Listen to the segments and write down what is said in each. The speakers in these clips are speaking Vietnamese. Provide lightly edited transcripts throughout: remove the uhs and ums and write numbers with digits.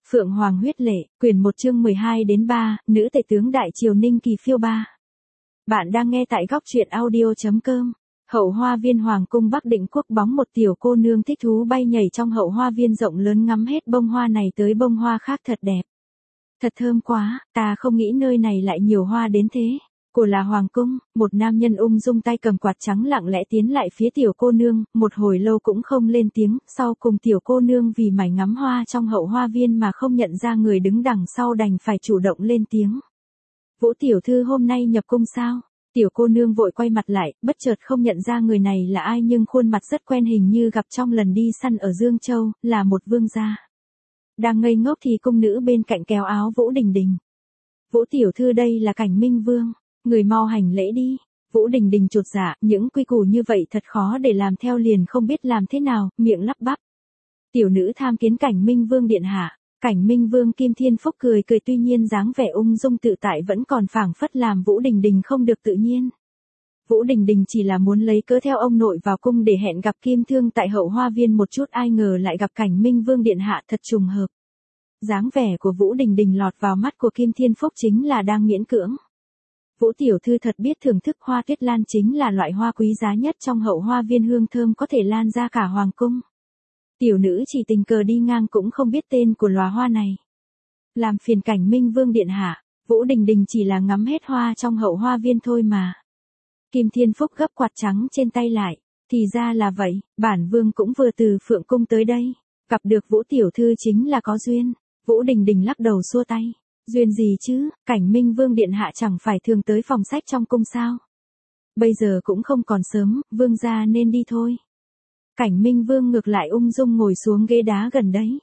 Phượng Hoàng huyết lệ, quyển 1 chương 12 đến 3, nữ tể tướng đại triều Ninh Kỳ phiêu 3. Bạn đang nghe tại góc truyện audio.com. Hậu hoa viên Hoàng cung Bắc Định Quốc bóng một tiểu cô nương thích thú bay nhảy trong hậu hoa viên rộng lớn ngắm hết bông hoa này tới bông hoa khác thật đẹp. Thật thơm quá, ta không nghĩ nơi này lại nhiều hoa đến thế. Của là Hoàng cung, một nam nhân ung dung tay cầm quạt trắng lặng lẽ tiến lại phía tiểu cô nương, một hồi lâu cũng không lên tiếng, sau cùng tiểu cô nương vì mải ngắm hoa trong hậu hoa viên mà không nhận ra người đứng đằng sau đành phải chủ động lên tiếng. Vũ tiểu thư hôm nay nhập cung sao? Tiểu cô nương vội quay mặt lại, bất chợt không nhận ra người này là ai nhưng khuôn mặt rất quen hình như gặp trong lần đi săn ở Dương Châu, là một vương gia. Đang ngây ngốc thì cung nữ bên cạnh kéo áo Vũ Đình Đình. Vũ tiểu thư đây là Cảnh Minh Vương. Người mau hành lễ đi. Vũ Đình Đình chột dạ, những quy củ như vậy thật khó để làm theo liền không biết làm thế nào, miệng lắp bắp. Tiểu nữ tham kiến Cảnh Minh Vương điện hạ. Cảnh Minh Vương Kim Thiên Phúc cười cười tuy nhiên dáng vẻ ung dung tự tại vẫn còn phảng phất làm Vũ Đình Đình không được tự nhiên. Vũ Đình Đình chỉ là muốn lấy cớ theo ông nội vào cung để hẹn gặp Kim Thương tại hậu hoa viên một chút, ai ngờ lại gặp Cảnh Minh Vương điện hạ, thật trùng hợp. Dáng vẻ của Vũ Đình Đình lọt vào mắt của Kim Thiên Phúc chính là đang miễn cưỡng. Vũ tiểu thư thật biết thưởng thức, hoa tuyết lan chính là loại hoa quý giá nhất trong hậu hoa viên, hương thơm có thể lan ra cả hoàng cung. Tiểu nữ chỉ tình cờ đi ngang cũng không biết tên của loài hoa này. Làm phiền Cảnh Minh Vương điện hạ, Vũ Đình Đình chỉ là ngắm hết hoa trong hậu hoa viên thôi mà. Kim Thiên Phúc gấp quạt trắng trên tay lại, thì ra là vậy, bản vương cũng vừa từ Phượng cung tới đây, gặp được Vũ tiểu thư chính là có duyên. Vũ Đình Đình lắc đầu xua tay. Duyên gì chứ, Cảnh Minh Vương điện hạ chẳng phải thường tới phòng sách trong cung sao? Bây giờ cũng không còn sớm, vương gia nên đi thôi. Cảnh Minh Vương ngược lại ung dung ngồi xuống ghế đá gần đấy.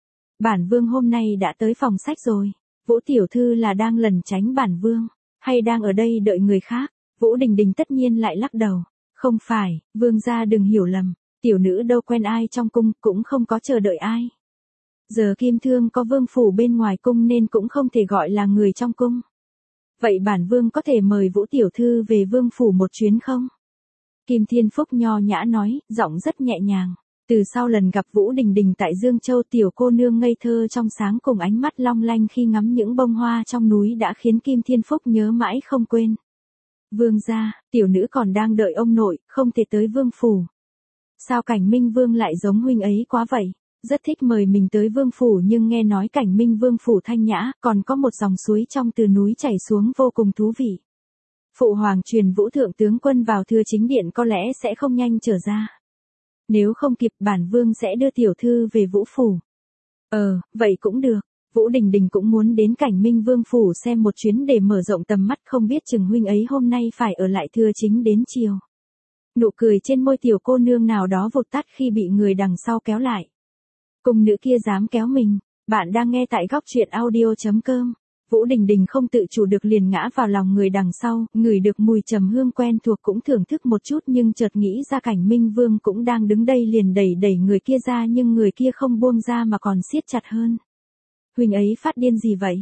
Bản vương hôm nay đã tới phòng sách rồi. Vũ tiểu thư là đang lẩn tránh bản vương, hay đang ở đây đợi người khác? Vũ Đình Đình tất nhiên lại lắc đầu. Không phải, vương gia đừng hiểu lầm, tiểu nữ đâu quen ai trong cung, cũng không có chờ đợi ai. Giờ Kim Thương có vương phủ bên ngoài cung nên cũng không thể gọi là người trong cung. Vậy bản vương có thể mời Vũ tiểu thư về vương phủ một chuyến không? Kim Thiên Phúc nho nhã nói, giọng rất nhẹ nhàng. Từ sau lần gặp Vũ Đình Đình tại Dương Châu, tiểu cô nương ngây thơ trong sáng cùng ánh mắt long lanh khi ngắm những bông hoa trong núi đã khiến Kim Thiên Phúc nhớ mãi không quên. Vương gia, tiểu nữ còn đang đợi ông nội, không thể tới vương phủ. Sao Cảnh Minh Vương lại giống huynh ấy quá vậy? Rất thích mời mình tới vương phủ nhưng nghe nói Cảnh Minh Vương phủ thanh nhã, còn có một dòng suối trong từ núi chảy xuống vô cùng thú vị. Phụ hoàng truyền Vũ thượng tướng quân vào thưa chính điện có lẽ sẽ không nhanh trở ra. Nếu không kịp bản vương sẽ đưa tiểu thư về Vũ phủ. Vậy cũng được. Vũ Đình Đình cũng muốn đến Cảnh Minh Vương phủ xem một chuyến để mở rộng tầm mắt, không biết chừng huynh ấy hôm nay phải ở lại thưa chính đến chiều. Nụ cười trên môi tiểu cô nương nào đó vụt tắt khi bị người đằng sau kéo lại. Cung nữ kia dám kéo mình. Bạn đang nghe tại góc truyện audio.com. Vũ Đình Đình không tự chủ được liền ngã vào lòng người đằng sau, ngửi được mùi trầm hương quen thuộc cũng thưởng thức một chút nhưng chợt nghĩ ra Cảnh Minh Vương cũng đang đứng đây liền đẩy người kia ra nhưng người kia không buông ra mà còn siết chặt hơn. Huynh ấy phát điên gì vậy?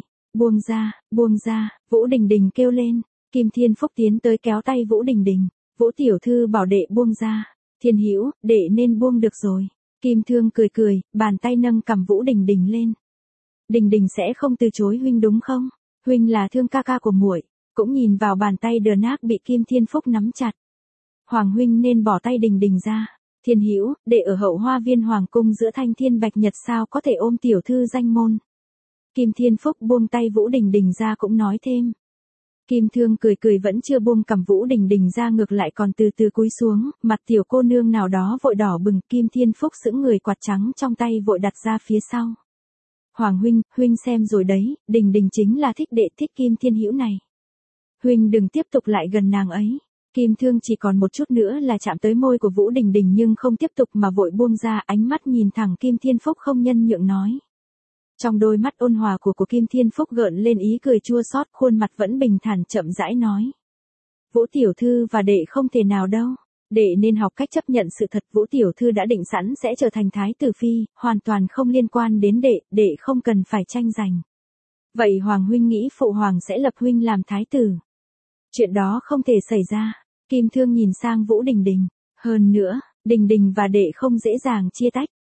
Buông ra, Vũ Đình Đình kêu lên. Kim Thiên Phúc tiến tới kéo tay Vũ Đình Đình. Vũ tiểu thư bảo đệ buông ra. Thiên Hữu, đệ nên buông được rồi. Kim Thương cười, bàn tay nâng cằm Vũ Đình Đình lên. Đình Đình sẽ không từ chối huynh đúng không? Huynh là Thương ca ca của muội. Cũng nhìn vào bàn tay đờ nát bị Kim Thiên Phúc nắm chặt. Hoàng huynh nên bỏ tay Đình Đình ra. Thiên Hữu, đệ ở hậu hoa viên hoàng cung giữa thanh thiên bạch nhật sao có thể ôm tiểu thư danh môn. Kim Thiên Phúc buông tay Vũ Đình Đình ra cũng nói thêm. Kim Thương cười vẫn chưa buông cằm Vũ Đình Đình ra, ngược lại còn từ từ cúi xuống, mặt tiểu cô nương nào đó vội đỏ bừng. Kim Thiên Phúc sững người, quạt trắng trong tay vội đặt ra phía sau. Hoàng huynh xem rồi đấy, Đình Đình chính là thích đệ, thích Kim Thiên Hữu này. Huynh đừng tiếp tục lại gần nàng ấy. Kim Thương chỉ còn một chút nữa là chạm tới môi của Vũ Đình Đình nhưng không tiếp tục mà vội buông ra, ánh mắt nhìn thẳng Kim Thiên Phúc không nhân nhượng nói. Trong đôi mắt ôn hòa của Kim Thiên Phúc gợn lên ý cười chua xót, khuôn mặt vẫn bình thản chậm rãi nói. Vũ tiểu thư và đệ không thể nào đâu. Đệ nên học cách chấp nhận sự thật. Vũ tiểu thư đã định sẵn sẽ trở thành thái tử phi, hoàn toàn không liên quan đến đệ, đệ không cần phải tranh giành. Vậy Hoàng huynh nghĩ phụ hoàng sẽ lập huynh làm thái tử? Chuyện đó không thể xảy ra. Kim Thương nhìn sang Vũ Đình Đình. Hơn nữa, Đình Đình và đệ không dễ dàng chia tách.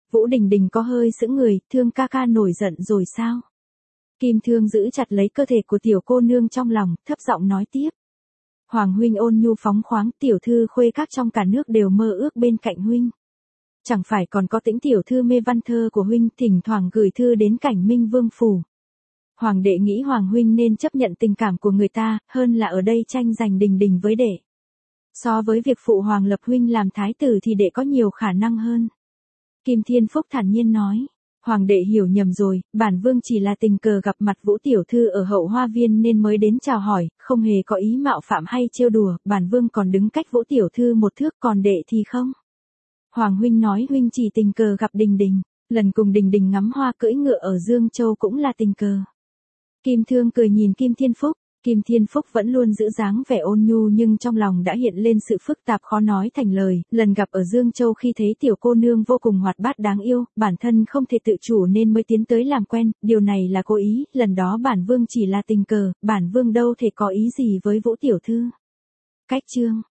Vũ Đình Đình có hơi sững người, Thương ca ca nổi giận rồi sao? Kim Thương giữ chặt lấy cơ thể của tiểu cô nương trong lòng, thấp giọng nói tiếp. Hoàng huynh ôn nhu phóng khoáng, tiểu thư khuê các trong cả nước đều mơ ước bên cạnh huynh. Chẳng phải còn có Tĩnh tiểu thư mê văn thơ của huynh, thỉnh thoảng gửi thư đến Cảnh Minh Vương phủ. Hoàng đệ nghĩ Hoàng huynh nên chấp nhận tình cảm của người ta, hơn là ở đây tranh giành Đình Đình với đệ. So với việc phụ Hoàng lập huynh làm thái tử thì đệ có nhiều khả năng hơn. Kim Thiên Phúc thản nhiên nói. Hoàng đệ hiểu nhầm rồi, bản vương chỉ là tình cờ gặp mặt Vũ tiểu thư ở Hậu Hoa Viên nên mới đến chào hỏi, không hề có ý mạo phạm hay trêu đùa, bản vương còn đứng cách Vũ tiểu thư một thước, còn đệ thì không. Hoàng huynh nói huynh chỉ tình cờ gặp Đình Đình, lần cùng Đình Đình ngắm hoa cưỡi ngựa ở Dương Châu cũng là tình cờ. Kim Thương cười nhìn Kim Thiên Phúc. Kim Thiên Phúc vẫn luôn giữ dáng vẻ ôn nhu nhưng trong lòng đã hiện lên sự phức tạp khó nói thành lời, lần gặp ở Dương Châu khi thấy tiểu cô nương vô cùng hoạt bát đáng yêu, bản thân không thể tự chủ nên mới tiến tới làm quen, điều này là cố ý, lần đó bản vương chỉ là tình cờ, bản vương đâu thể có ý gì với Vũ tiểu thư. Cách chương